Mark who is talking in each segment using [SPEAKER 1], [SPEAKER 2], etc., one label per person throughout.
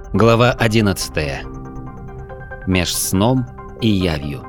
[SPEAKER 1] Глава 11. Меж сном и явью.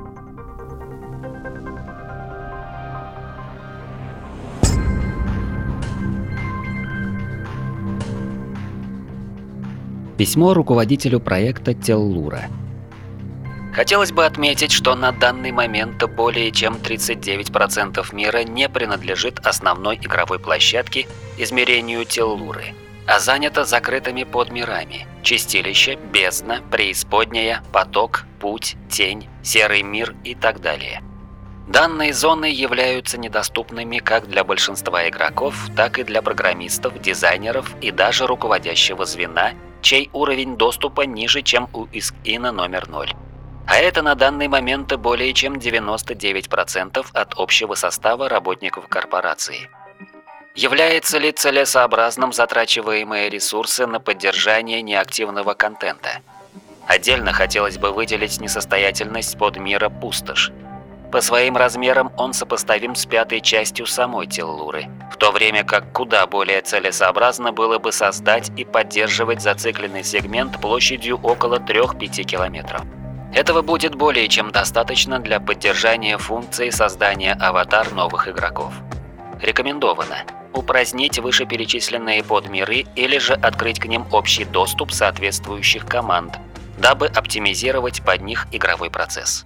[SPEAKER 1] Письмо руководителю проекта Теллура. Хотелось бы отметить, что на данный момент более чем 39% мира не принадлежит основной игровой площадке измерению Теллуры, а занято закрытыми подмирами: чистилище, бездна, преисподняя, поток, путь, тень, серый мир и так далее. Данные зоны являются недоступными как для большинства игроков, так и для программистов, дизайнеров и даже руководящего звена, чей уровень доступа ниже, чем у ИСК-ИНа номер 0. А это на данный момент более чем 99% от общего состава работников корпорации. Является ли целесообразным затрачиваемые ресурсы на поддержание неактивного контента? Отдельно хотелось бы выделить несостоятельность подмира Пустошь. По своим размерам он сопоставим с 5-й частью самой Теллуры, в то время как куда более целесообразно было бы создать и поддерживать зацикленный сегмент площадью около 3-5 километров. Этого будет более чем достаточно для поддержания функции создания аватар новых игроков. Рекомендовано упразднить вышеперечисленные подмиры или же открыть к ним общий доступ соответствующих команд, дабы оптимизировать под них игровой процесс.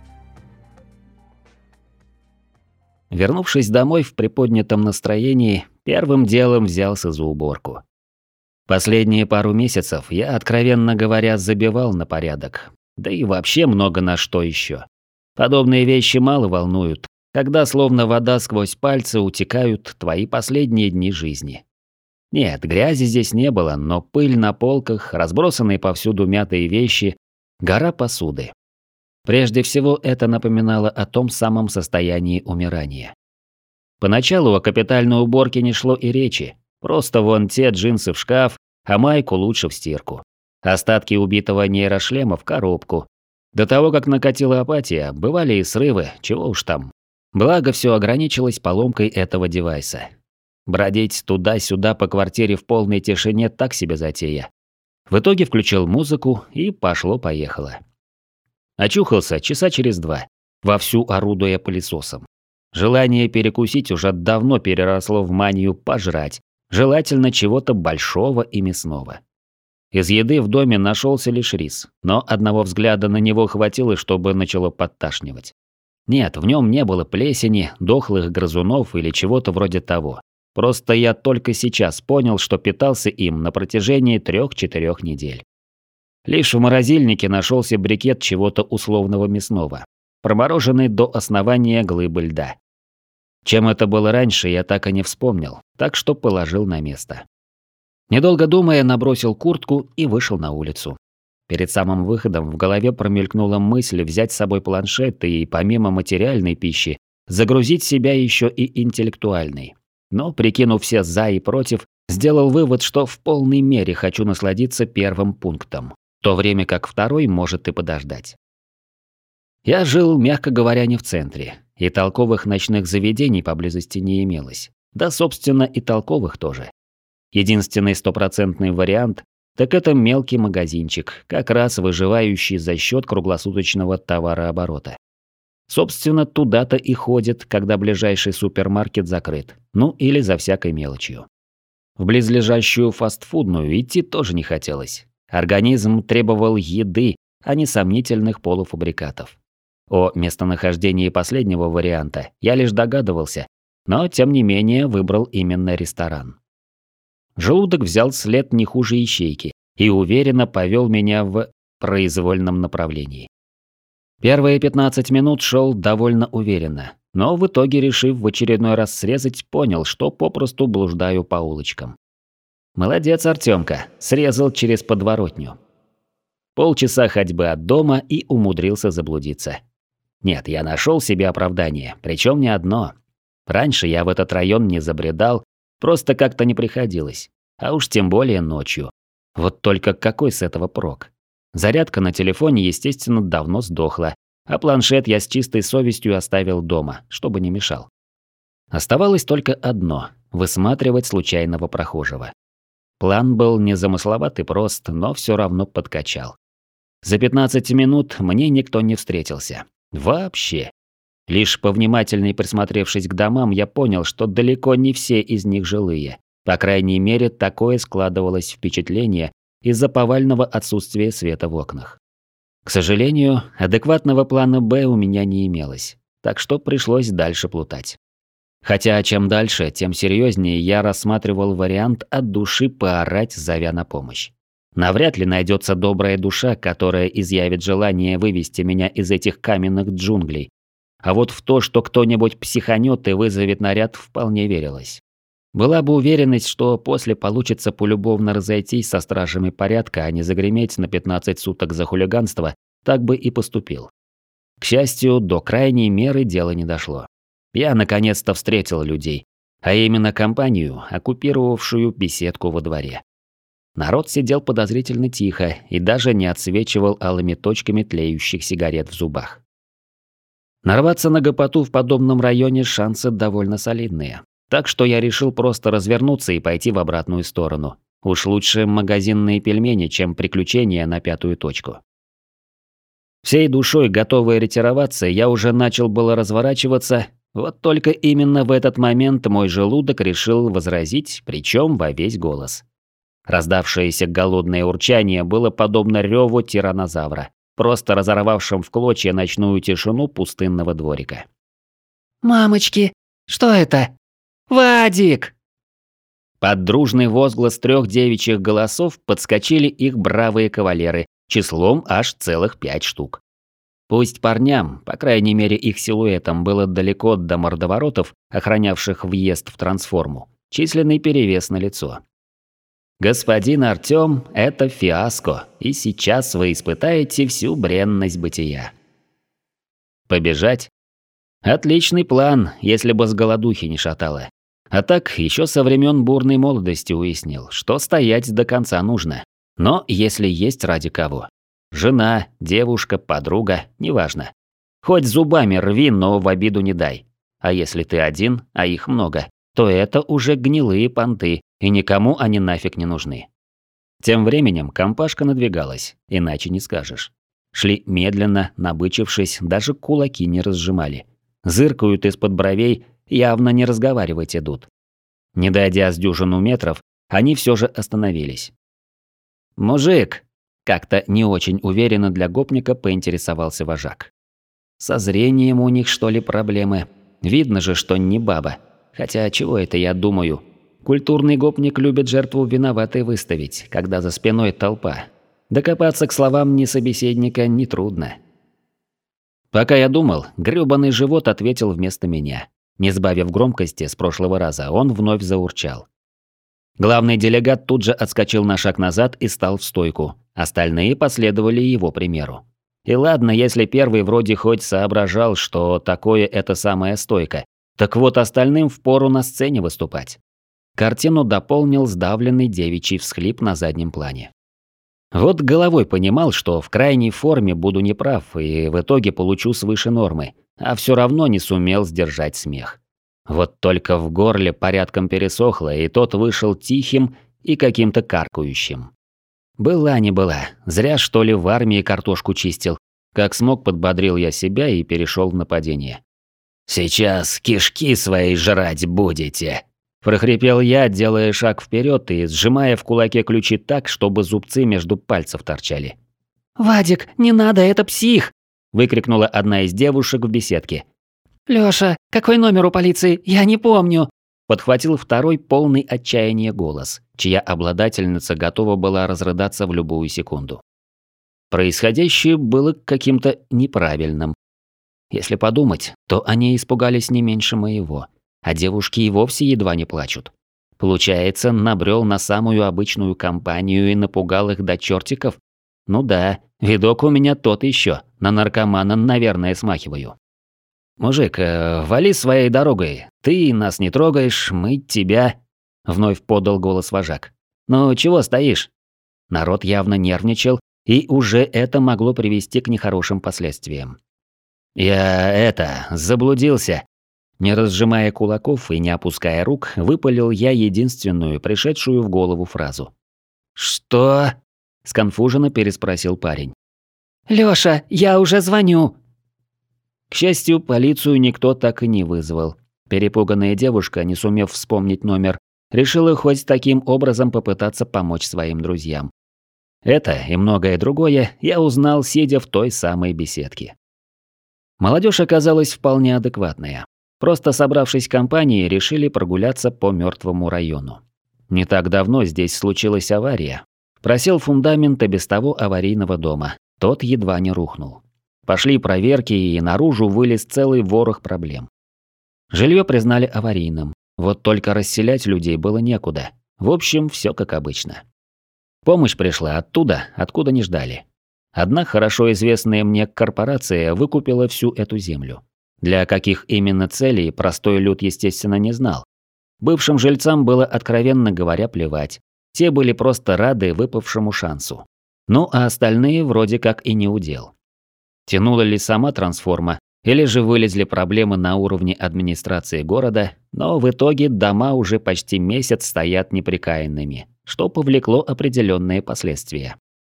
[SPEAKER 1] Вернувшись домой в приподнятом настроении, первым делом взялся за уборку. Последние пару месяцев я, откровенно говоря, забивал на порядок. Да и вообще много на что еще. Подобные вещи мало волнуют, когда словно вода сквозь пальцы утекают твои последние дни жизни. Нет, грязи здесь не было, но пыль на полках, разбросанные повсюду мятые вещи, гора посуды. Прежде всего, это напоминало о том самом состоянии умирания. Поначалу о капитальной уборке не шло и речи. Просто вон те джинсы в шкаф, а майку лучше в стирку. Остатки убитого нейрошлема в коробку. До того, как накатила апатия, бывали и срывы, чего уж там. Благо, все ограничилось поломкой этого девайса. Бродить туда-сюда по квартире в полной тишине так себе затея. В итоге включил музыку и пошло-поехало. Очухался часа через 2, вовсю орудуя пылесосом. Желание перекусить уже давно переросло в манию пожрать, желательно чего-то большого и мясного. Из еды в доме нашелся лишь рис, но одного взгляда на него хватило, чтобы начало подташнивать. Нет, в нем не было плесени, дохлых грызунов или чего-то вроде того. Просто я только сейчас понял, что питался им на протяжении 3-4 недель. Лишь в морозильнике нашелся брикет чего-то условного мясного, промороженный до основания глыбы льда. Чем это было раньше, я так и не вспомнил, так что положил на место. Недолго думая, набросил куртку и вышел на улицу. Перед самым выходом в голове промелькнула мысль взять с собой планшет и, помимо материальной пищи, загрузить себя еще и интеллектуальной. Но, прикинув все «за» и «против», сделал вывод, что в полной мере хочу насладиться первым пунктом, в то время как второй может и подождать. Я жил, мягко говоря, не в центре, и толковых ночных заведений поблизости не имелось. Да, собственно, и толковых тоже. Единственный стопроцентный вариант – так это мелкий магазинчик, как раз выживающий за счет круглосуточного товарооборота. Собственно, туда-то и ходит, когда ближайший супермаркет закрыт, ну или за всякой мелочью. В близлежащую фастфудную идти тоже не хотелось. Организм требовал еды, а не сомнительных полуфабрикатов. О местонахождении последнего варианта я лишь догадывался, но тем не менее выбрал именно ресторан. Желудок взял след не хуже ищейки и уверенно повел меня в произвольном направлении. Первые 15 минут шел довольно уверенно, но в итоге, решив в очередной раз срезать, понял, что попросту блуждаю по улочкам. Молодец, Артемка, срезал через подворотню. Полчаса ходьбы от дома и умудрился заблудиться. Нет, я нашел себе оправдание, причем не одно. Раньше я в этот район не забредал, просто как-то не приходилось, а уж тем более ночью. Вот только какой с этого прок? Зарядка на телефоне, естественно, давно сдохла, а планшет я с чистой совестью оставил дома, чтобы не мешал. Оставалось только одно – высматривать случайного прохожего. План был незамысловат и прост, но все равно подкачал. За 15 минут мне никто не встретился. Вообще. Лишь повнимательней присмотревшись к домам, я понял, что далеко не все из них жилые. По крайней мере, такое складывалось впечатление из-за повального отсутствия света в окнах. К сожалению, адекватного плана «Б» у меня не имелось, так что пришлось дальше плутать. Хотя чем дальше, тем серьезнее я рассматривал вариант от души поорать, зовя на помощь. Навряд ли найдется добрая душа, которая изъявит желание вывести меня из этих каменных джунглей. А вот в то, что кто-нибудь психанет и вызовет наряд, вполне верилось. Была бы уверенность, что после получится полюбовно разойтись со стражами порядка, а не загреметь на 15 суток за хулиганство, так бы и поступил. К счастью, до крайней меры дело не дошло. Я наконец-то встретил людей, а именно компанию, оккупировавшую беседку во дворе. Народ сидел подозрительно тихо и даже не отсвечивал алыми точками тлеющих сигарет в зубах. Нарваться на гопоту в подобном районе шансы довольно солидные. Так что я решил просто развернуться и пойти в обратную сторону. Уж лучше магазинные пельмени, чем приключения на 5-ю точку. Всей душой готовый ретироваться, я уже начал было разворачиваться, вот только именно в этот момент мой желудок решил возразить, причем во весь голос. Раздавшееся голодное урчание было подобно реву тираннозавра, просто разорвавшим в клочья ночную тишину пустынного дворика.
[SPEAKER 2] «Мамочки, что это? Вадик!»
[SPEAKER 1] Под дружный возглас 3 девичьих голосов подскочили их бравые кавалеры, числом аж целых 5 штук. Пусть парням, по крайней мере их силуэтам, было далеко до мордоворотов, охранявших въезд в трансформу, численный перевес налицо. Господин Артём – это фиаско, и сейчас вы испытаете всю бренность бытия. Побежать? Отличный план, если бы с голодухи не шатало. А так, еще со времен бурной молодости уяснил, что стоять до конца нужно. Но если есть ради кого. Жена, девушка, подруга, неважно. Хоть зубами рви, но в обиду не дай. А если ты один, а их много, то это уже гнилые понты, и никому они нафиг не нужны. Тем временем компашка надвигалась, иначе не скажешь. Шли медленно, набычившись, даже кулаки не разжимали. Зыркают из-под бровей, явно не разговаривать идут. Не дойдя с дюжину метров, они все же остановились. «Мужик!» – как-то не очень уверенно для гопника поинтересовался вожак. «Со зрением у них, что ли, проблемы? Видно же, что не баба. Хотя чего это я думаю? Культурный гопник любит жертву виноватой выставить, когда за спиной толпа. Докопаться к словам ни собеседника нетрудно». Пока я думал, грёбаный живот ответил вместо меня. Не сбавив громкости с прошлого раза, он вновь заурчал. Главный делегат тут же отскочил на шаг назад и стал в стойку. Остальные последовали его примеру. И ладно, если первый вроде хоть соображал, что такое эта самая стойка, так вот остальным впору на сцене выступать. Картину дополнил сдавленный девичий всхлип на заднем плане. Вот головой понимал, что в крайней форме буду неправ и в итоге получу свыше нормы, а все равно не сумел сдержать смех. Вот только в горле порядком пересохло, и тот вышел тихим и каким-то каркающим. Была не была, зря что ли в армии картошку чистил. Как смог, подбодрил я себя и перешел в нападение. «Сейчас кишки свои жрать будете!» Прохрипел я, делая шаг вперед и сжимая в кулаке ключи так, чтобы зубцы между пальцев торчали.
[SPEAKER 2] «Вадик, не надо, это псих!»
[SPEAKER 1] – выкрикнула одна из девушек в беседке.
[SPEAKER 2] «Лёша, какой номер у полиции? Я не помню!»
[SPEAKER 1] Подхватил второй полный отчаяния голос, чья обладательница готова была разрыдаться в любую секунду. Происходящее было каким-то неправильным. Если подумать, то они испугались не меньше моего, а девушки и вовсе едва не плачут. Получается, набрел на самую обычную компанию и напугал их до чертиков? Ну да, видок у меня тот еще, на наркомана, наверное, смахиваю. «Мужик, вали своей дорогой, ты нас не трогаешь, мы тебя...» Вновь подал голос вожак. «Ну чего стоишь?» Народ явно нервничал, и уже это могло привести к нехорошим последствиям. «Я заблудился», Не разжимая кулаков и не опуская рук, выпалил я единственную пришедшую в голову фразу. «Что?» – сконфуженно переспросил парень.
[SPEAKER 2] «Лёша, я уже звоню!»
[SPEAKER 1] К счастью, полицию никто так и не вызвал. Перепуганная девушка, не сумев вспомнить номер, решила хоть таким образом попытаться помочь своим друзьям. Это и многое другое я узнал, сидя в той самой беседке. Молодежь оказалась вполне адекватная. Просто собравшись компанией, решили прогуляться по мертвому району. Не так давно здесь случилась авария. Просел фундамент и без того аварийного дома. Тот едва не рухнул. Пошли проверки, и наружу вылез целый ворох проблем. Жилье признали аварийным. Вот только расселять людей было некуда. В общем, все как обычно. Помощь пришла оттуда, откуда не ждали. Одна хорошо известная мне корпорация выкупила всю эту землю. Для каких именно целей простой люд, естественно, не знал. Бывшим жильцам было, откровенно говоря, плевать. Те были просто рады выпавшему шансу. Ну а остальные вроде как и не удел. Тянула ли сама трансформа, или же вылезли проблемы на уровне администрации города, но в итоге дома уже почти месяц стоят неприкаянными, что повлекло определенные последствия.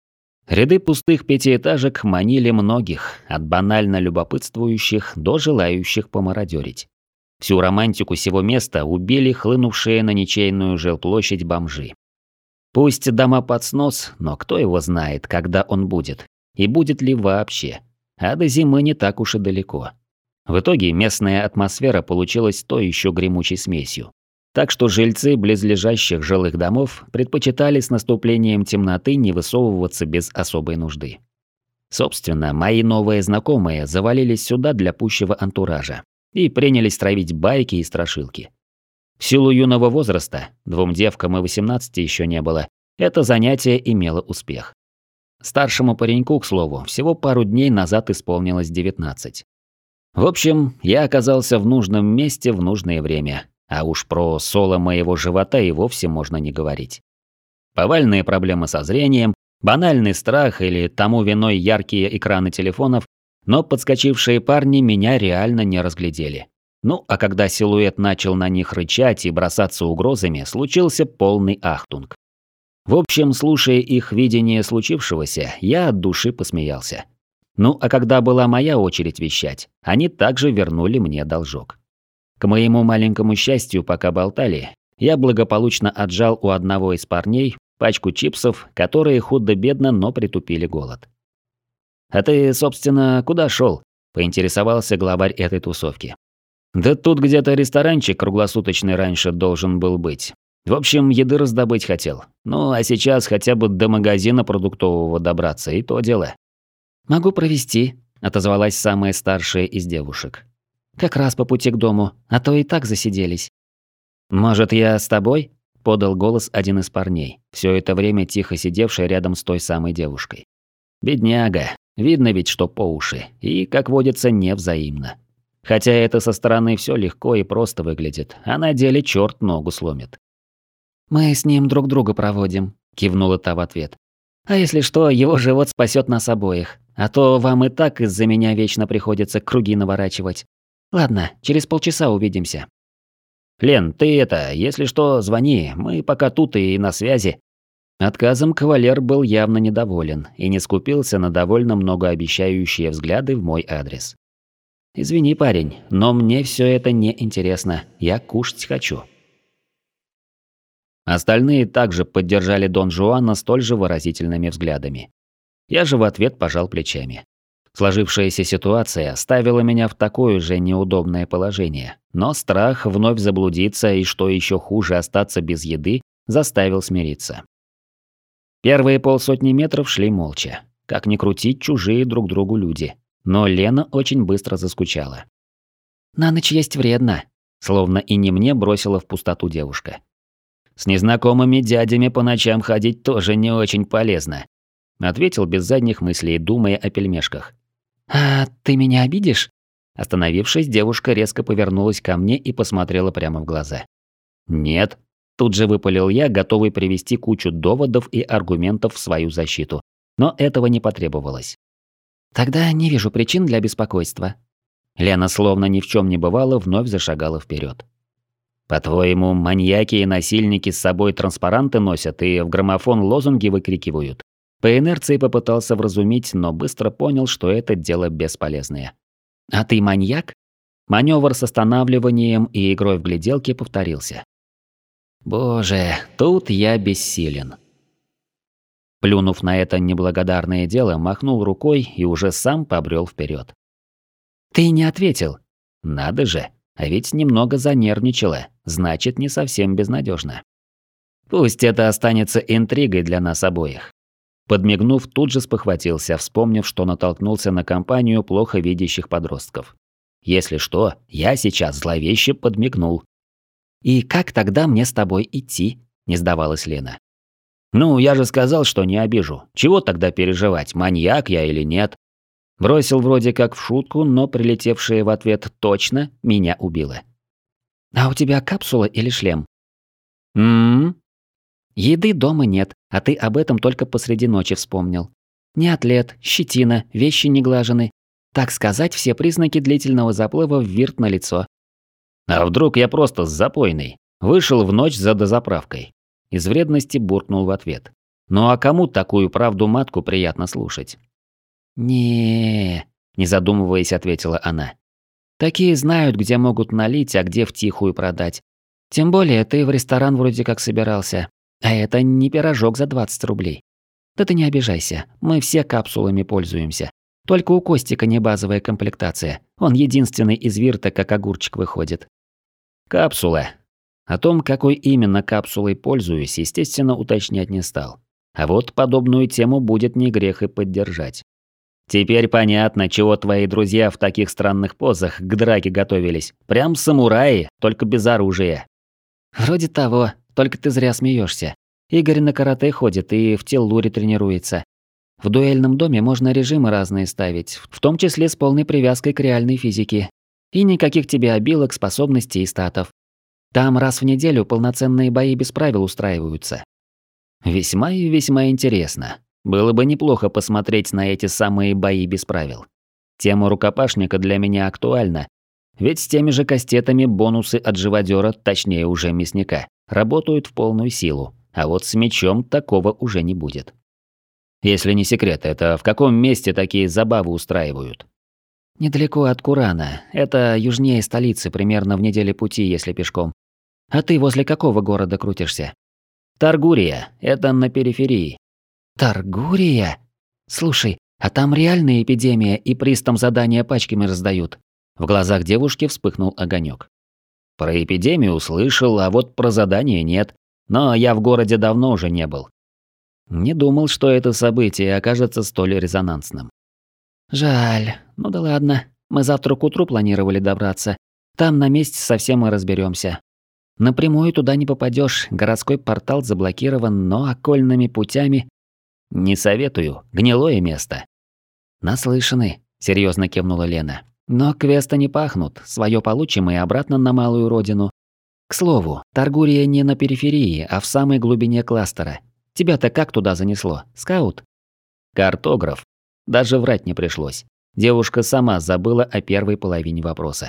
[SPEAKER 1] Ряды пустых пятиэтажек манили многих, от банально любопытствующих до желающих помародерить. Всю романтику сего места убили хлынувшие на ничейную жилплощадь бомжи. Пусть дома под снос, но кто его знает, когда он будет, и будет ли вообще. А до зимы не так уж и далеко. В итоге местная атмосфера получилась то еще гремучей смесью. Так что жильцы близлежащих жилых домов предпочитали с наступлением темноты не высовываться без особой нужды. Собственно, мои новые знакомые завалились сюда для пущего антуража и принялись травить байки и страшилки. В силу юного возраста, 2 девкам и 18 еще не было, это занятие имело успех. Старшему пареньку, к слову, всего пару дней назад исполнилось 19. В общем, я оказался в нужном месте в нужное время. А уж про соло моего живота и вовсе можно не говорить. Повальные проблемы со зрением, банальный страх или тому виной яркие экраны телефонов, но подскочившие парни меня реально не разглядели. Ну, а когда силуэт начал на них рычать и бросаться угрозами, случился полный ахтунг. В общем, слушая их видение случившегося, я от души посмеялся. Ну, а когда была моя очередь вещать, они также вернули мне должок. К моему маленькому счастью, пока болтали, я благополучно отжал у одного из парней пачку чипсов, которые худо-бедно, но притупили голод. «А ты, собственно, куда шел? Поинтересовался главарь этой тусовки. «Да тут где-то ресторанчик круглосуточный раньше должен был быть. В общем, еды раздобыть хотел. Ну, а сейчас хотя бы до магазина продуктового добраться, и то дело».
[SPEAKER 2] «Могу провести», –
[SPEAKER 1] отозвалась самая старшая из девушек.
[SPEAKER 2] «Как раз по пути к дому, а то и так засиделись».
[SPEAKER 1] «Может, я с тобой?» – подал голос один из парней, все это время тихо сидевший рядом с той самой девушкой. Бедняга, видно ведь, что по уши, и, как водится, невзаимно. Хотя это со стороны все легко и просто выглядит, а на деле черт ногу сломит.
[SPEAKER 2] «Мы с ним друг друга проводим», – кивнула та в ответ. «А если что, его живот спасет нас обоих, а то вам и так из-за меня вечно приходится круги наворачивать. Ладно, через полчаса увидимся».
[SPEAKER 1] «Лен, ты это, если что, звони, мы пока тут и на связи». Отказом кавалер был явно недоволен и не скупился на довольно многообещающие взгляды в мой адрес. «Извини, парень, но мне все это не интересно, я кушать хочу». Остальные также поддержали Дон Жуана столь же выразительными взглядами. Я же в ответ пожал плечами. Сложившаяся ситуация ставила меня в такое же неудобное положение, но страх вновь заблудиться и, что еще хуже, остаться без еды, заставил смириться. Первые 50 метров шли молча. Как ни крути, чужие друг другу люди. Но Лена очень быстро заскучала.
[SPEAKER 2] «На ночь есть вредно»,
[SPEAKER 1] словно и не мне бросила в пустоту девушка. «С незнакомыми дядями по ночам ходить тоже не очень полезно», ответил без задних мыслей, думая о пельмешках.
[SPEAKER 2] «А ты меня обидишь?»
[SPEAKER 1] Остановившись, девушка резко повернулась ко мне и посмотрела прямо в глаза. «Нет», тут же выпалил я, готовый привести кучу доводов и аргументов в свою защиту. Но этого не потребовалось.
[SPEAKER 2] «Тогда не вижу причин для беспокойства».
[SPEAKER 1] Лена, словно ни в чем не бывало, вновь зашагала вперед. По-твоему, маньяки и насильники с собой транспаранты носят и в граммофон лозунги выкрикивают? По инерции попытался вразумить, но быстро понял, что это дело бесполезное. А ты маньяк? Маневр с останавливанием и игрой в гляделки повторился. Боже, тут я бессилен. Плюнув на это неблагодарное дело, махнул рукой и уже сам побрел вперед. Ты не ответил. Надо же, а ведь немного занервничала, значит, не совсем безнадежно. Пусть это останется интригой для нас обоих. Подмигнув, тут же спохватился, вспомнив, что натолкнулся на компанию плохо видящих подростков. Если что, я сейчас зловеще подмигнул. «И как тогда мне с тобой идти?» – не сдавалась Лена. «Ну, я же сказал, что не обижу. Чего тогда переживать, маньяк я или нет?» Бросил вроде как в шутку, но прилетевшее в ответ «точно» меня убило. «А у тебя капсула или шлем?» «М-м-м». «Еды дома нет, а ты об этом только посреди ночи вспомнил. Не атлет, щетина, вещи не глажены. Так сказать, все признаки длительного заплыва в вирт налицо». «А вдруг я просто запойный? Вышел в ночь за дозаправкой». Из вредности буркнул в ответ. «Ну а кому такую правду матку приятно слушать?» «Не-е-е», не задумываясь, ответила она. «Такие знают, где могут налить, а где втихую продать. Тем более ты в ресторан вроде как собирался. А это не пирожок за 20 рублей. Да ты не обижайся, мы все капсулами пользуемся. Только у Костика не базовая комплектация. Он единственный из вирта, как огурчик выходит». «Капсула». О том, какой именно капсулой пользуюсь, естественно, уточнять не стал. А вот подобную тему будет не грех и поддержать. Теперь понятно, чего твои друзья в таких странных позах к драке готовились. Прям самураи, только без оружия. Вроде того, только ты зря смеешься. Игорь на карате ходит и в теллуре тренируется. В дуэльном доме можно режимы разные ставить, в том числе с полной привязкой к реальной физике. И никаких тебе обилок, способностей и статов. Там раз в неделю полноценные бои без правил устраиваются. Весьма и весьма интересно. Было бы неплохо посмотреть на эти самые бои без правил. Тема рукопашника для меня актуальна. Ведь с теми же кастетами бонусы от живодёра, точнее уже мясника, работают в полную силу. А вот с мечом такого уже не будет. Если не секрет, это в каком месте такие забавы устраивают? Недалеко от Курана. Это южнее столицы, примерно в неделе пути, если пешком. А ты возле какого города крутишься? Таргурия. Это на периферии. Таргурия? Слушай, а там реальная эпидемия и пристам задания пачками раздают. В глазах девушки вспыхнул огонек. Про эпидемию услышал, а вот про задание нет. Но я в городе давно уже не был. Не думал, что это событие окажется столь резонансным. Жаль. Ну да ладно. Мы завтра к утру планировали добраться. Там на месте совсем и разберемся. Напрямую туда не попадешь, городской портал заблокирован, но окольными путями... Не советую, гнилое место. Наслышаны, серьезно кивнула Лена. Но квесты не пахнут, свое получим и обратно на малую родину. К слову, Таргурия не на периферии, а в самой глубине кластера. Тебя-то как туда занесло, скаут? Картограф. Даже врать не пришлось. Девушка сама забыла о первой половине вопроса.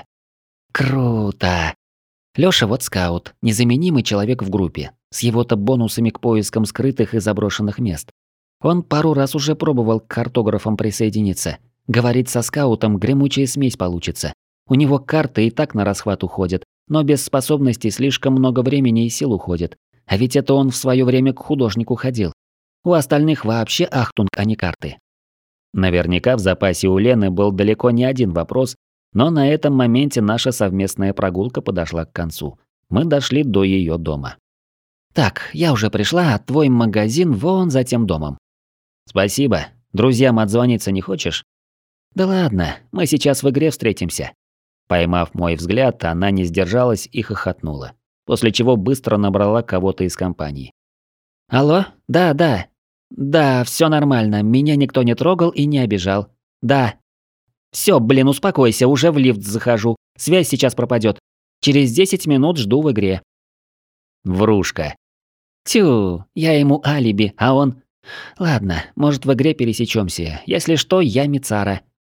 [SPEAKER 1] Круто. Лёша вот скаут, незаменимый человек в группе, с его-то бонусами к поискам скрытых и заброшенных мест. Он пару раз уже пробовал к картографам присоединиться. Говорит, со скаутом гремучая смесь получится. У него карты и так на расхват уходят, но без способностей слишком много времени и сил уходит. А ведь это он в своё время к художнику ходил. У остальных вообще ахтунг, а не карты. Наверняка в запасе у Лены был далеко не один вопрос, но на этом моменте наша совместная прогулка подошла к концу. Мы дошли до её дома. «Так, я уже пришла, а твой магазин вон за тем домом». «Спасибо. Друзьям отзвониться не хочешь?» «Да ладно, мы сейчас в игре встретимся». Поймав мой взгляд, она не сдержалась и хохотнула, после чего быстро набрала кого-то из компании. «Алло? Да. Да, всё нормально, меня никто не трогал и не обижал. Да. Всё, блин, успокойся, уже в лифт захожу. Связь сейчас пропадёт. Через 10 минут жду в игре». Врушка. Тю, я ему алиби, а он... Ладно, может в игре пересечёмся. Если что, я Мицара.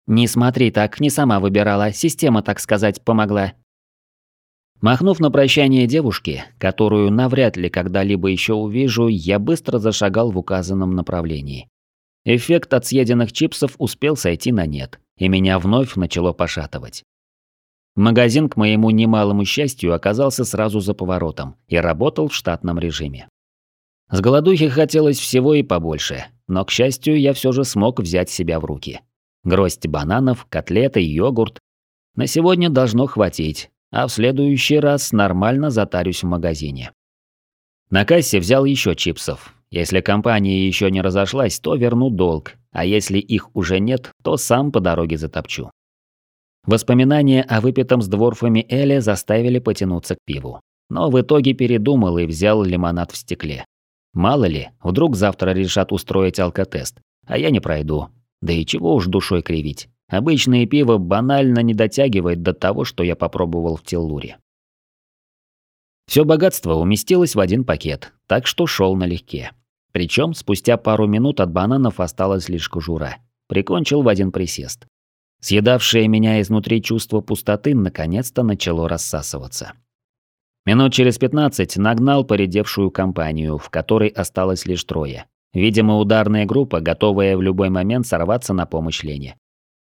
[SPEAKER 2] Не смотри так, не сама выбирала, система, так сказать, помогла.
[SPEAKER 1] Махнув на прощание девушке, которую навряд ли когда-либо еще увижу, я быстро зашагал в указанном направлении. Эффект от съеденных чипсов успел сойти на нет, и меня вновь начало пошатывать. Магазин, к моему немалому счастью, оказался сразу за поворотом и работал в штатном режиме. С голодухи хотелось всего и побольше, но, к счастью, я все же смог взять себя в руки. Гроздь бананов, котлеты, йогурт. На сегодня должно хватить, а в следующий раз нормально затарюсь в магазине. На кассе взял еще чипсов. Если компания еще не разошлась, то верну долг, а если их уже нет, то сам по дороге затопчу. Воспоминания о выпитом с дворфами эле заставили потянуться к пиву. Но в итоге передумал и взял лимонад в стекле. Мало ли, вдруг завтра решат устроить алкотест, а я не пройду. Да и чего уж душой кривить. Обычное пиво банально не дотягивает до того, что я попробовал в Теллуре. Все богатство уместилось в один пакет, так что шел налегке. Причем спустя пару минут от бананов осталась лишь кожура. Прикончил в один присест. Съедавшее меня изнутри чувство пустоты наконец-то начало рассасываться. Минут через 15 нагнал поредевшую компанию, в которой осталось лишь трое. Видимо, ударная группа, готовая в любой момент сорваться на помощь Лене.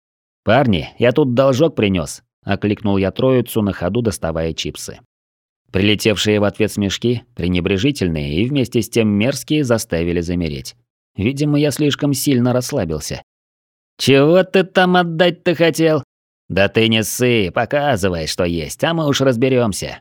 [SPEAKER 1] «Парни, я тут должок принес», – окликнул я троицу на ходу, доставая чипсы. Прилетевшие в ответ смешки, пренебрежительные и вместе с тем мерзкие, заставили замереть. Видимо, я слишком сильно расслабился. «Чего ты там отдать-то хотел?» «Да ты не ссы, показывай, что есть, а мы уж разберемся.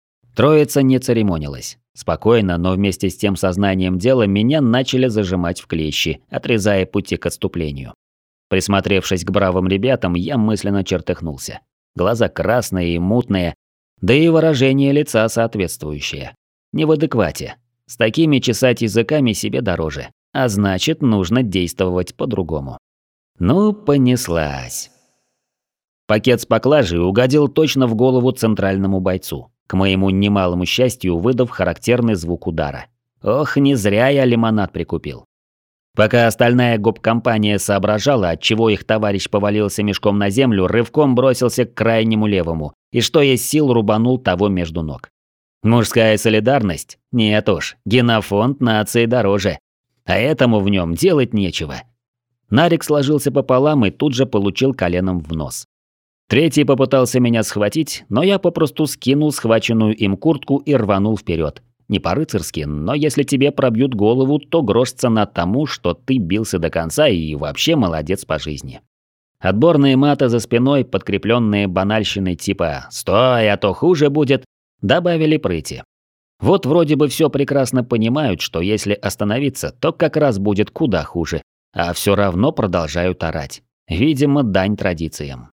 [SPEAKER 1] Троица не церемонилась. Спокойно, но вместе с тем сознанием дела меня начали зажимать в клещи, отрезая пути к отступлению. Присмотревшись к бравым ребятам, я мысленно чертыхнулся. Глаза красные и мутные, да и выражение лица соответствующее. Не в адеквате. С такими чесать языками себе дороже, а значит, нужно действовать по-другому. Ну, понеслась. Пакет с поклажей угодил точно в голову центральному бойцу, к моему немалому счастью выдав характерный звук удара. Ох, не зря я лимонад прикупил. Пока остальная гоп-компания соображала, отчего их товарищ повалился мешком на землю, рывком бросился к крайнему левому и что есть сил рубанул того между ног. Мужская солидарность? Нет уж, генофонд нации дороже. А этому в нем делать нечего. Нарик сложился пополам и тут же получил коленом в нос. Третий попытался меня схватить, но я попросту скинул схваченную им куртку и рванул вперед. Не по-рыцарски, но если тебе пробьют голову, то грош цена тому, что ты бился до конца и вообще молодец по жизни. Отборные маты за спиной, подкрепленные банальщиной типа «стой, а то хуже будет», добавили прыти. Вот вроде бы все прекрасно понимают, что если остановиться, то как раз будет куда хуже, а все равно продолжают орать. Видимо, дань традициям.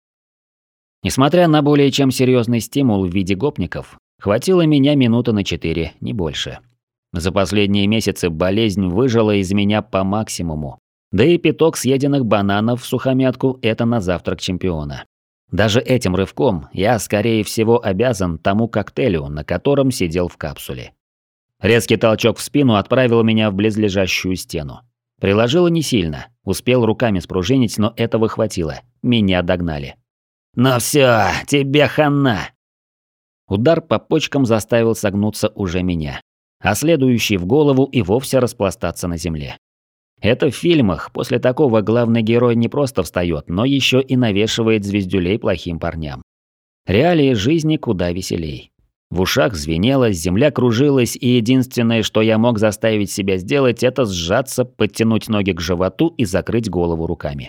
[SPEAKER 1] Несмотря на более чем серьезный стимул в виде гопников, хватило меня минуты на 4, не больше. За последние месяцы болезнь выжила из меня по максимуму. Да и пяток съеденных бананов в сухомятку – это на завтрак чемпиона. Даже этим рывком я, скорее всего, обязан тому коктейлю, на котором сидел в капсуле. Резкий толчок в спину отправил меня в близлежащую стену. Приложило не сильно, успел руками спружинить, но этого хватило. Меня догнали. «Ну все, тебе хана!» Удар по почкам заставил согнуться уже меня, а следующий в голову и вовсе распластаться на земле. Это в фильмах после такого главный герой не просто встает, но еще и навешивает звездюлей плохим парням. Реалии жизни куда веселей. В ушах звенело, земля кружилась, и единственное, что я мог заставить себя сделать, это сжаться, подтянуть ноги к животу и закрыть голову руками.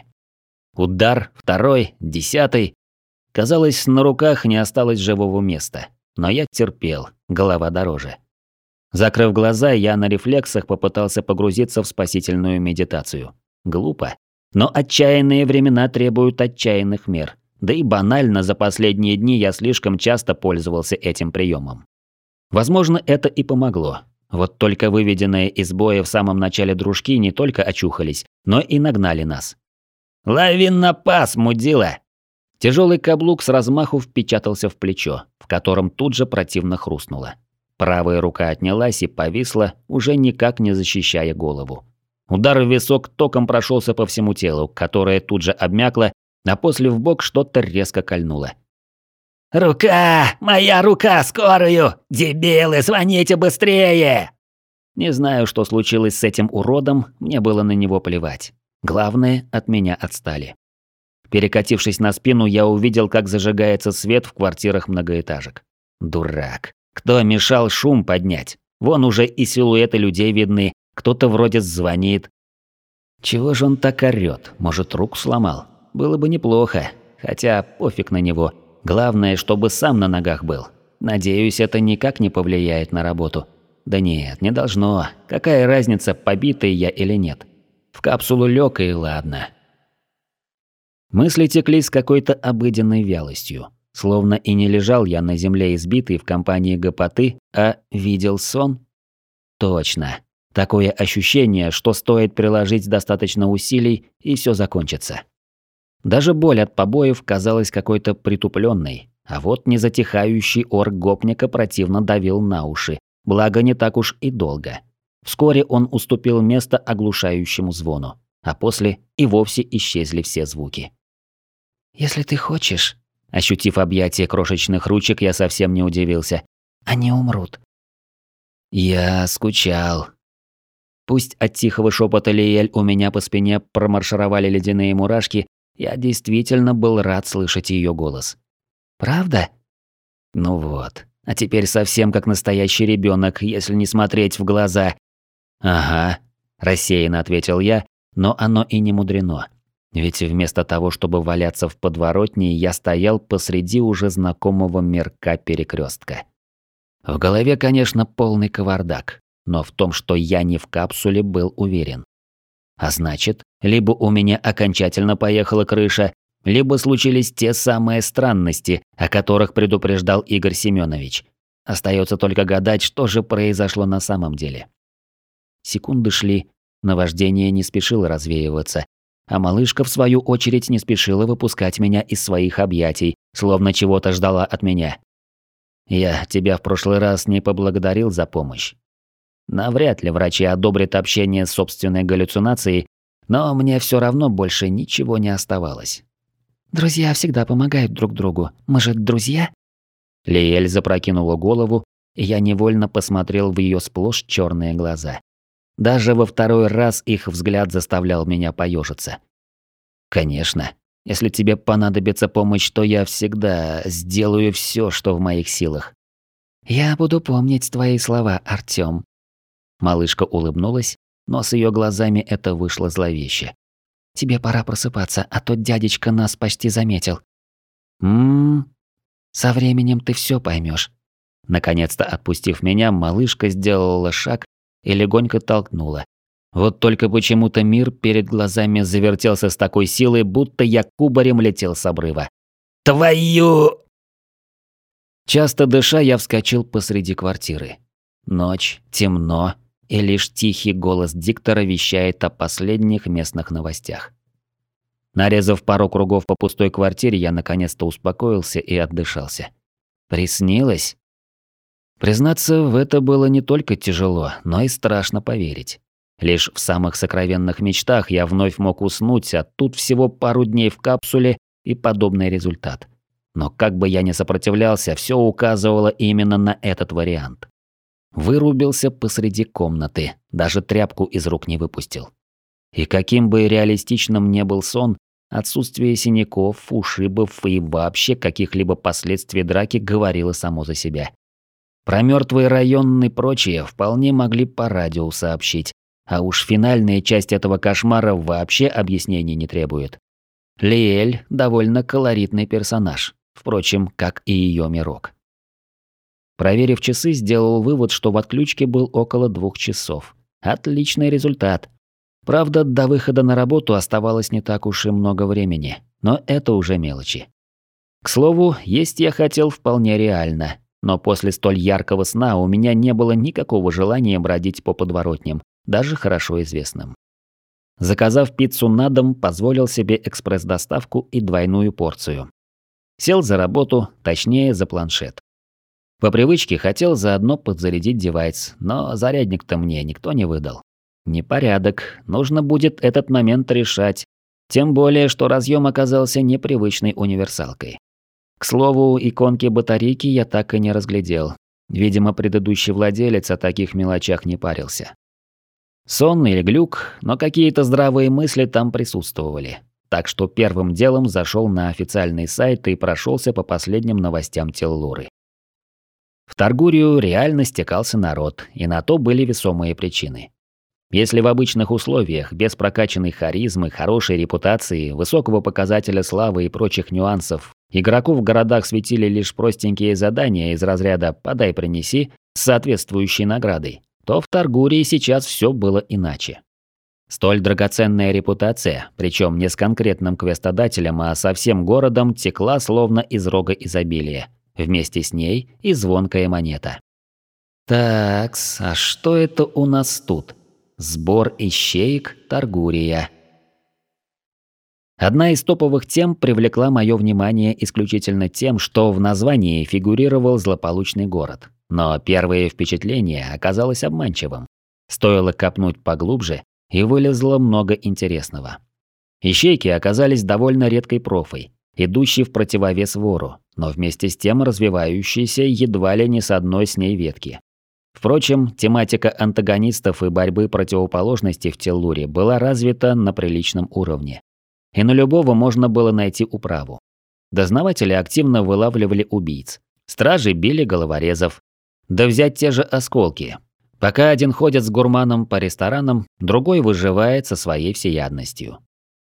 [SPEAKER 1] Удар, второй, 10. Казалось, на руках не осталось живого места. Но я терпел, голова дороже. Закрыв глаза, я на рефлексах попытался погрузиться в спасительную медитацию. Глупо. Но отчаянные времена требуют отчаянных мер. Да и банально за последние дни я слишком часто пользовался этим приемом. Возможно, это и помогло. Вот только выведенные из боя в самом начале дружки не только очухались, но и нагнали нас. «Лови на пас, мудила!» Тяжелый каблук с размаху впечатался в плечо, в котором тут же противно хрустнуло. Правая рука отнялась и повисла, уже никак не защищая голову. Удар в висок током прошелся по всему телу, которое тут же обмякло, а после в бок что-то резко кольнуло.
[SPEAKER 2] «Рука! Моя рука! Скорую! Дебилы, звоните быстрее!»
[SPEAKER 1] Не знаю, что случилось с этим уродом, мне было на него плевать. Главное, от меня отстали. Перекатившись на спину, я увидел, как зажигается свет в квартирах многоэтажек. Дурак. Кто мешал шум поднять? Вон уже и силуэты людей видны, кто-то вроде звонит. Чего же он так орёт? Может, руку сломал? Было бы неплохо. Хотя пофиг на него. Главное, чтобы сам на ногах был. Надеюсь, это никак не повлияет на работу. Да нет, не должно. Какая разница, побитый я или нет? В капсулу лёг и ладно. Мысли текли с какой-то обыденной вялостью. Словно и не лежал я на земле избитый в компании гопоты, а видел сон. Точно. Такое ощущение, что стоит приложить достаточно усилий, и все закончится. Даже боль от побоев казалась какой-то притупленной, а вот незатихающий ор гопника противно давил на уши, благо не так уж и долго. Вскоре он уступил место оглушающему звону, а после и вовсе исчезли все звуки.
[SPEAKER 2] «Если ты хочешь...»
[SPEAKER 1] Ощутив объятие крошечных ручек, я совсем не удивился.
[SPEAKER 2] «Они умрут».
[SPEAKER 1] Я скучал. Пусть от тихого шепота Лиэль у меня по спине промаршировали ледяные мурашки, я действительно был рад слышать ее голос.
[SPEAKER 2] «Правда?»
[SPEAKER 1] Ну вот. А теперь совсем как настоящий ребенок, если не смотреть в глаза. «Ага», – рассеянно ответил я, но оно и не мудрено. Ведь вместо того, чтобы валяться в подворотне, я стоял посреди уже знакомого мерка перекрестка. В голове, конечно, полный кавардак, но в том, что я не в капсуле, был уверен. А значит, либо у меня окончательно поехала крыша, либо случились те самые странности, о которых предупреждал Игорь Семенович. Остается только гадать, что же произошло на самом деле. Секунды шли, наваждение не спешило развеиваться, а малышка, в свою очередь, не спешила выпускать меня из своих объятий, словно чего-то ждала от меня. «Я тебя в прошлый раз не поблагодарил за помощь. Навряд ли врачи одобрят общение с собственной галлюцинацией, но мне все равно больше ничего не оставалось».
[SPEAKER 2] «Друзья всегда помогают друг другу. Мы же друзья?»
[SPEAKER 1] Лиэль запрокинула голову, и я невольно посмотрел в ее сплошь черные глаза. Даже во второй раз их взгляд заставлял меня поежиться. «Конечно. Если тебе понадобится помощь, то я всегда сделаю все, что в моих силах».
[SPEAKER 2] «Я буду помнить твои слова, Артём».
[SPEAKER 1] Малышка улыбнулась, но с ее глазами это вышло зловеще.
[SPEAKER 2] «Тебе пора просыпаться, а то дядечка нас почти заметил». Со временем ты все поймешь.
[SPEAKER 1] Наконец-то отпустив меня, малышка сделала шаг и легонько толкнула. Вот только почему-то мир перед глазами завертелся с такой силой, будто я кубарем летел с обрыва. «Твою!» Часто дыша, я вскочил посреди квартиры. Ночь, темно, и лишь тихий голос диктора вещает о последних местных новостях. Нарезав пару кругов по пустой квартире, я наконец-то успокоился и отдышался. Приснилось? Признаться, в это было не только тяжело, но и страшно поверить. Лишь в самых сокровенных мечтах я вновь мог уснуть, а тут всего пару дней в капсуле и подобный результат. Но как бы я ни сопротивлялся, все указывало именно на этот вариант. Вырубился посреди комнаты, даже тряпку из рук не выпустил. И каким бы реалистичным ни был сон, отсутствие синяков, ушибов и вообще каких-либо последствий драки говорило само за себя. Про мертвый район и прочее вполне могли по радио сообщить, а уж финальная часть этого кошмара вообще объяснений не требует. Лиэль довольно колоритный персонаж, впрочем, как и ее мирок. Проверив часы, сделал вывод, что в отключке был около 2 часов. Отличный результат. Правда, до выхода на работу оставалось не так уж и много времени, но это уже мелочи. К слову, есть я хотел вполне реально, но после столь яркого сна у меня не было никакого желания бродить по подворотням, даже хорошо известным. Заказав пиццу на дом, позволил себе экспресс-доставку и двойную порцию. Сел за работу, точнее за планшет. По привычке хотел заодно подзарядить девайс, но зарядник-то мне никто не выдал. Непорядок, нужно будет этот момент решать. Тем более, что разъем оказался непривычной универсалкой. К слову, иконки батарейки я так и не разглядел. Видимо, предыдущий владелец о таких мелочах не парился. Сон или глюк, но какие-то здравые мысли там присутствовали. Так что первым делом зашел на официальный сайт и прошелся по последним новостям Теллуры. В Таргурию реально стекался народ, и на то были весомые причины. Если в обычных условиях, без прокачанной харизмы, хорошей репутации, высокого показателя славы и прочих нюансов, игроку в городах светили лишь простенькие задания из разряда «подай, принеси» с соответствующей наградой, то в Таргурии сейчас все было иначе. Столь драгоценная репутация, причем не с конкретным квестодателем, а со всем городом, текла словно из рога изобилия. Вместе с ней и звонкая монета. Такс, а что это у нас тут? Сбор ищеек Таргурия. Одна из топовых тем привлекла мое внимание исключительно тем, что в названии фигурировал злополучный город. Но первое впечатление оказалось обманчивым. Стоило копнуть поглубже, и вылезло много интересного. Ищейки оказались довольно редкой профой, идущей в противовес вору, но вместе с тем развивающейся едва ли не с одной с ней ветки. Впрочем, тематика антагонистов и борьбы противоположностей в Теллуре была развита на приличном уровне. И на любого можно было найти управу. Дознаватели активно вылавливали убийц. Стражи били головорезов. Да взять те же осколки. Пока один ходит с гурманом по ресторанам, другой выживает со своей всеядностью.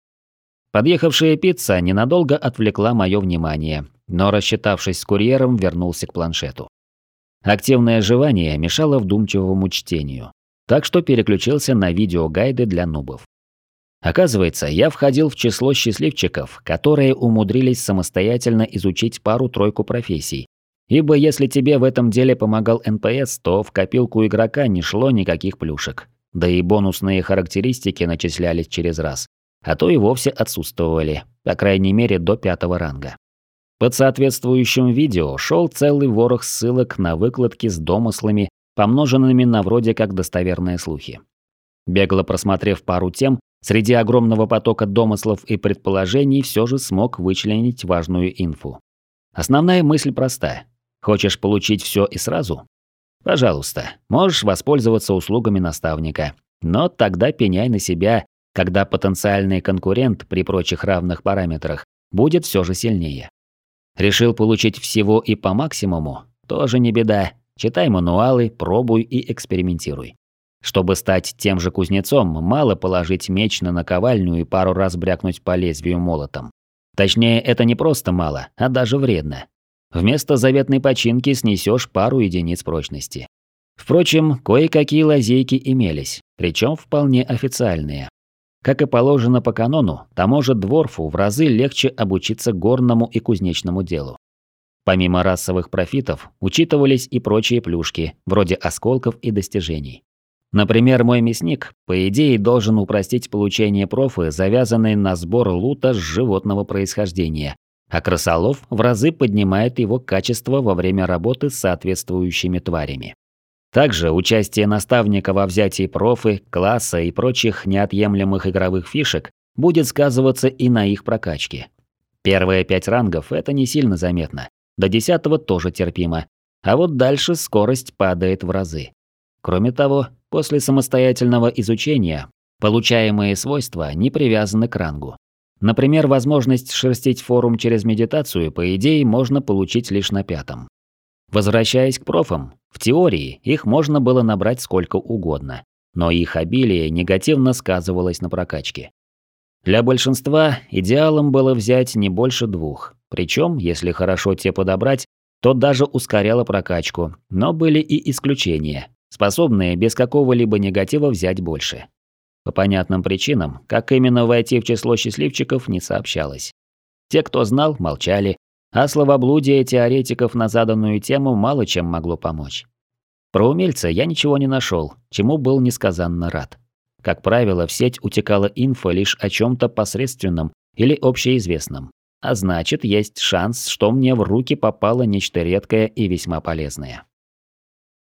[SPEAKER 1] Подъехавшая пицца ненадолго отвлекла мое внимание, но, рассчитавшись с курьером, вернулся к планшету. Активное жевание мешало вдумчивому чтению, так что переключился на видеогайды для нубов. Оказывается, я входил в число счастливчиков, которые умудрились самостоятельно изучить пару-тройку профессий. Ибо если тебе в этом деле помогал НПС, то в копилку игрока не шло никаких плюшек. Да и бонусные характеристики начислялись через раз, а то и вовсе отсутствовали, по крайней мере до 5-го ранга. Под соответствующим видео шел целый ворох ссылок на выкладки с домыслами, помноженными на вроде как достоверные слухи. Бегло просмотрев пару тем, среди огромного потока домыслов и предположений все же смог вычленить важную инфу. Основная мысль проста. Хочешь получить все и сразу? Пожалуйста, можешь воспользоваться услугами наставника. Но тогда пеняй на себя, когда потенциальный конкурент при прочих равных параметрах будет все же сильнее. Решил получить всего и по максимуму? Тоже не беда. Читай мануалы, пробуй и экспериментируй. Чтобы стать тем же кузнецом, мало положить меч на наковальню и пару раз брякнуть по лезвию молотом. Точнее, это не просто мало, а даже вредно. Вместо заветной починки снесешь пару единиц прочности. Впрочем, кое-какие лазейки имелись, причем вполне официальные. Как и положено по канону, тому же дворфу в разы легче обучиться горному и кузнечному делу. Помимо расовых профитов, учитывались и прочие плюшки, вроде осколков и достижений. Например, мой мясник, по идее, должен упростить получение профы, завязанной на сбор лута с животного происхождения, а крысолов в разы поднимает его качество во время работы с соответствующими тварями. Также участие наставника во взятии профы, класса и прочих неотъемлемых игровых фишек будет сказываться и на их прокачке. Первые 5 рангов это не сильно заметно, до 10-го тоже терпимо, а вот дальше скорость падает в разы. Кроме того, после самостоятельного изучения получаемые свойства не привязаны к рангу. Например, возможность шерстить форум через медитацию, по идее, можно получить лишь на 5-м. Возвращаясь к профам, в теории их можно было набрать сколько угодно, но их обилие негативно сказывалось на прокачке. Для большинства идеалом было взять не больше 2, причем, если хорошо те подобрать, то даже ускоряло прокачку, но были и исключения, способные без какого-либо негатива взять больше. По понятным причинам, как именно войти в число счастливчиков, не сообщалось. Те, кто знал, молчали, а словоблудие теоретиков на заданную тему мало чем могло помочь. Про умельца я ничего не нашел, чему был несказанно рад. Как правило, в сеть утекала инфа лишь о чем-то посредственном или общеизвестном. А значит, есть шанс, что мне в руки попало нечто редкое и весьма полезное.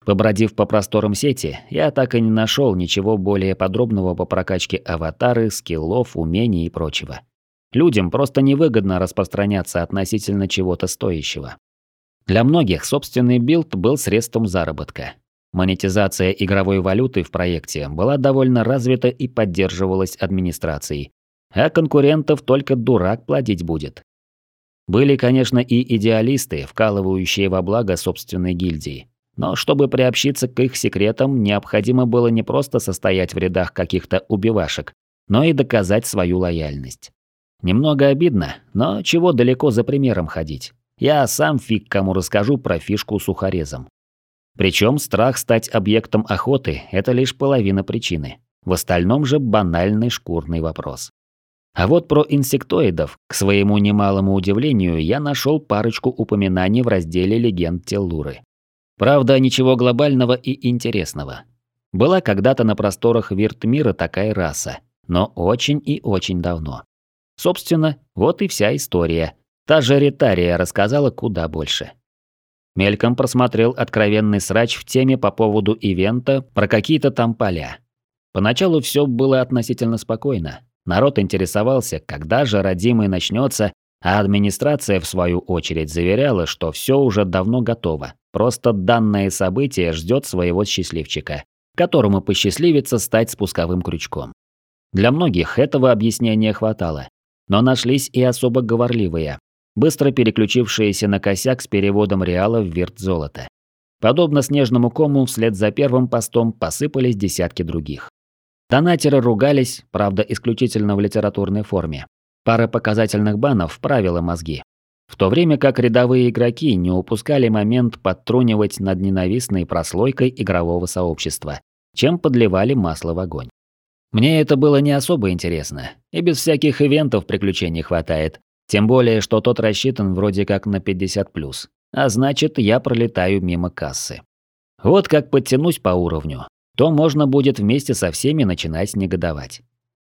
[SPEAKER 1] Побродив по просторам сети, я так и не нашел ничего более подробного по прокачке аватары, скиллов, умений и прочего. Людям просто невыгодно распространяться относительно чего-то стоящего. Для многих собственный билд был средством заработка. Монетизация игровой валюты в проекте была довольно развита и поддерживалась администрацией, а конкурентов только дурак плодить будет. Были, конечно, и идеалисты, вкалывающие во благо собственной гильдии. Но чтобы приобщиться к их секретам, необходимо было не просто состоять в рядах каких-то убивашек, но и доказать свою лояльность. Немного обидно, но чего далеко за примером ходить. Я сам фиг кому расскажу про фишку сухорезом. Причем страх стать объектом охоты – это лишь половина причины. В остальном же банальный шкурный вопрос. А вот про инсектоидов, к своему немалому удивлению, я нашел парочку упоминаний в разделе «Легенд Теллуры». Правда, ничего глобального и интересного. Была когда-то на просторах Виртмира такая раса, но очень и очень давно. Собственно, вот и вся история. Та же Ритария рассказала куда больше. Мельком просмотрел откровенный срач в теме по поводу ивента про какие-то там поля. Поначалу все было относительно спокойно. Народ интересовался, когда же родимый начнется, а администрация, в свою очередь, заверяла, что все уже давно готово. Просто данное событие ждет своего счастливчика, которому посчастливится стать спусковым крючком. Для многих этого объяснения хватало. Но нашлись и особо говорливые, быстро переключившиеся на косяк с переводом реала в вирт-золото. Подобно снежному кому, вслед за первым постом посыпались десятки других. Донатеры ругались, правда, исключительно в литературной форме. Пара показательных банов вправила мозги. В то время как рядовые игроки не упускали момент подтрунивать над ненавистной прослойкой игрового сообщества, чем подливали масло в огонь. Мне это было не особо интересно, и без всяких ивентов приключений хватает, тем более, что тот рассчитан вроде как на 50+, а значит, я пролетаю мимо кассы. Вот как подтянусь по уровню, то можно будет вместе со всеми начинать негодовать.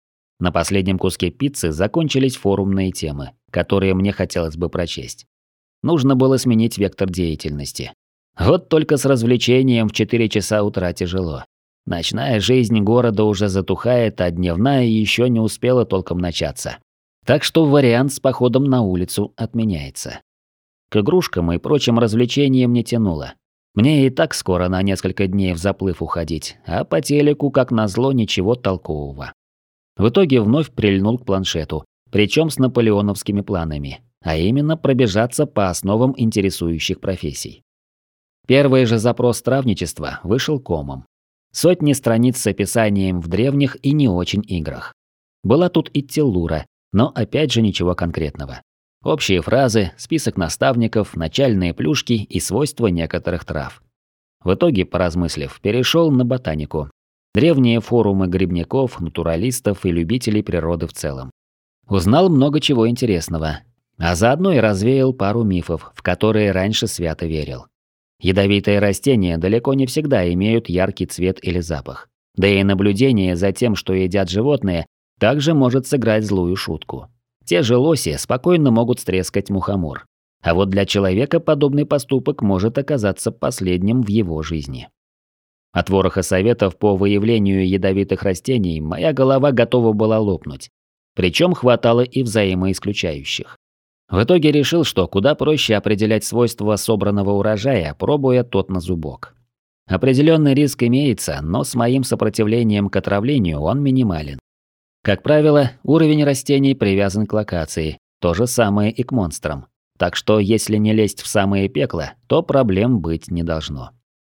[SPEAKER 1] На последнем куске пиццы закончились форумные темы, которые мне хотелось бы прочесть. Нужно было сменить вектор деятельности. Вот только с развлечением в 4 часа утра тяжело. Ночная жизнь города уже затухает, а дневная еще не успела толком начаться. Так что вариант с походом на улицу отменяется. К игрушкам и прочим развлечениям не тянуло. Мне и так скоро на несколько дней в заплыв уходить, а по телеку, как назло, ничего толкового. В итоге вновь прильнул к планшету, причем с наполеоновскими планами, а именно пробежаться по основам интересующих профессий. Первый же запрос травничества вышел комом. Сотни страниц с описанием в древних и не очень играх. Была тут и Теллура, но опять же ничего конкретного. Общие фразы, список наставников, начальные плюшки и свойства некоторых трав. В итоге, поразмыслив, перешел на ботанику. Древние форумы грибников, натуралистов и любителей природы в целом. Узнал много чего интересного, а заодно и развеял пару мифов, в которые раньше свято верил. Ядовитые растения далеко не всегда имеют яркий цвет или запах. Да и наблюдение за тем, что едят животные, также может сыграть злую шутку. Те же лоси спокойно могут стрескать мухомор. А вот для человека подобный поступок может оказаться последним в его жизни. От вороха советов по выявлению ядовитых растений моя голова готова была лопнуть. Причем хватало и взаимоисключающих. В итоге решил, что куда проще определять свойства собранного урожая, пробуя тот на зубок. Определенный риск имеется, но с моим сопротивлением к отравлению он минимален. Как правило, уровень растений привязан к локации, то же самое и к монстрам. Так что если не лезть в самое пекло, то проблем быть не должно.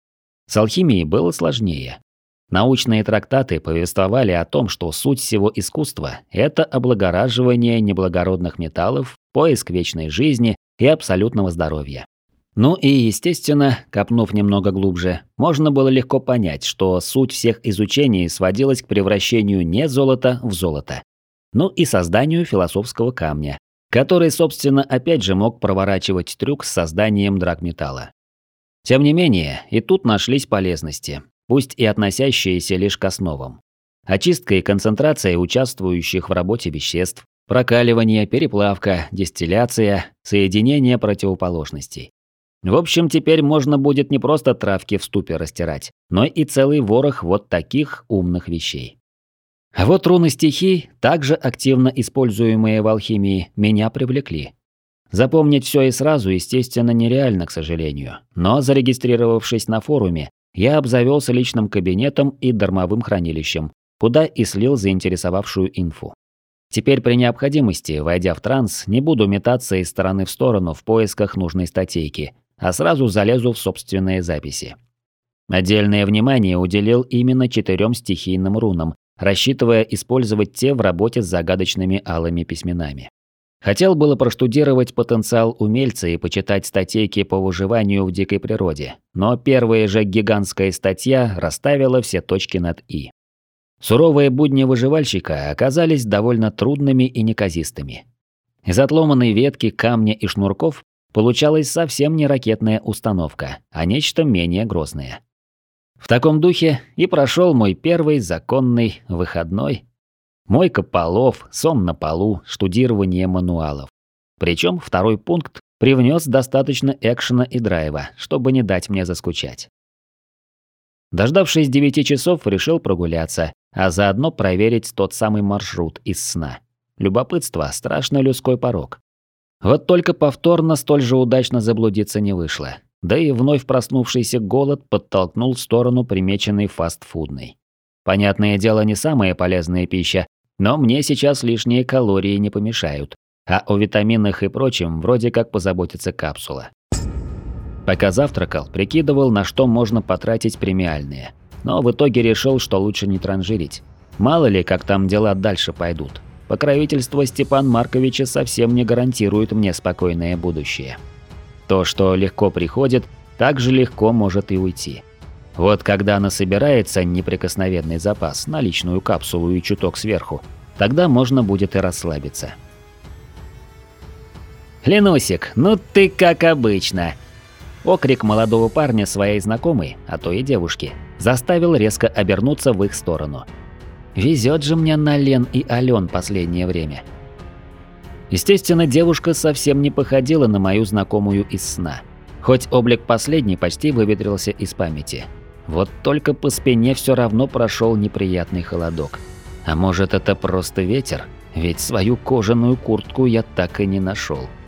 [SPEAKER 1] С алхимией было сложнее. Научные трактаты повествовали о том, что суть всего искусства – это облагораживание неблагородных металлов, поиск вечной жизни и абсолютного здоровья. Ну и, естественно, копнув немного глубже, можно было легко понять, что суть всех изучений сводилась к превращению не золота в золото. Ну и созданию философского камня, который, собственно, опять же мог проворачивать трюк с созданием драгметалла. Тем не менее, и тут нашлись полезности, пусть и относящиеся лишь к основам. Очистка и концентрация участвующих в работе веществ, прокаливание, переплавка, дистилляция, соединение противоположностей. В общем, теперь можно будет не просто травки в ступе растирать, но и целый ворох вот таких умных вещей. А вот руны стихий, также активно используемые в алхимии, меня привлекли. Запомнить все и сразу, естественно, нереально, к сожалению. Но зарегистрировавшись на форуме, я обзавелся личным кабинетом и дармовым хранилищем, куда и слил заинтересовавшую инфу. Теперь при необходимости, войдя в транс, не буду метаться из стороны в сторону в поисках нужной статейки, а сразу залезу в собственные записи. Отдельное внимание уделил именно 4 стихийным рунам, рассчитывая использовать те в работе с загадочными алыми письменами. Хотел было проштудировать потенциал умельца и почитать статейки по выживанию в дикой природе, но первая же гигантская статья расставила все точки над «и». Суровые будни выживальщика оказались довольно трудными и неказистыми. Из отломанной ветки, камня и шнурков получалась совсем не ракетная установка, а нечто менее грозное. В таком духе и прошел мой первый законный выходной. Мойка полов, сон на полу, штудирование мануалов. Причем второй пункт привнес достаточно экшена и драйва, чтобы не дать мне заскучать. Дождавшись 9 часов, решил прогуляться, а заодно проверить тот самый маршрут из сна. Любопытство – страшный людской порок. Вот только повторно столь же удачно заблудиться не вышло. Да и вновь проснувшийся голод подтолкнул в сторону примеченной фастфудной. Понятное дело, не самая полезная пища, но мне сейчас лишние калории не помешают, а о витаминах и прочем вроде как позаботится капсула. Пока завтракал, прикидывал, на что можно потратить премиальные, но в итоге решил, что лучше не транжирить. Мало ли, как там дела дальше пойдут. Покровительство Степан Марковича совсем не гарантирует мне спокойное будущее. То, что легко приходит, так же легко может и уйти. Вот когда насобирается неприкосновенный запас на личную капсулу и чуток сверху, тогда можно будет и расслабиться. «Ленусик, ну ты как обычно!» Окрик молодого парня своей знакомой, а то и девушки, заставил резко обернуться в их сторону. Везет же мне на Лен и Ален последнее время. Естественно, девушка совсем не походила на мою знакомую из сна. Хоть облик последней почти выветрился из памяти. Вот только по спине все равно прошел неприятный холодок. А может, это просто ветер? Ведь свою кожаную куртку я так и не нашел.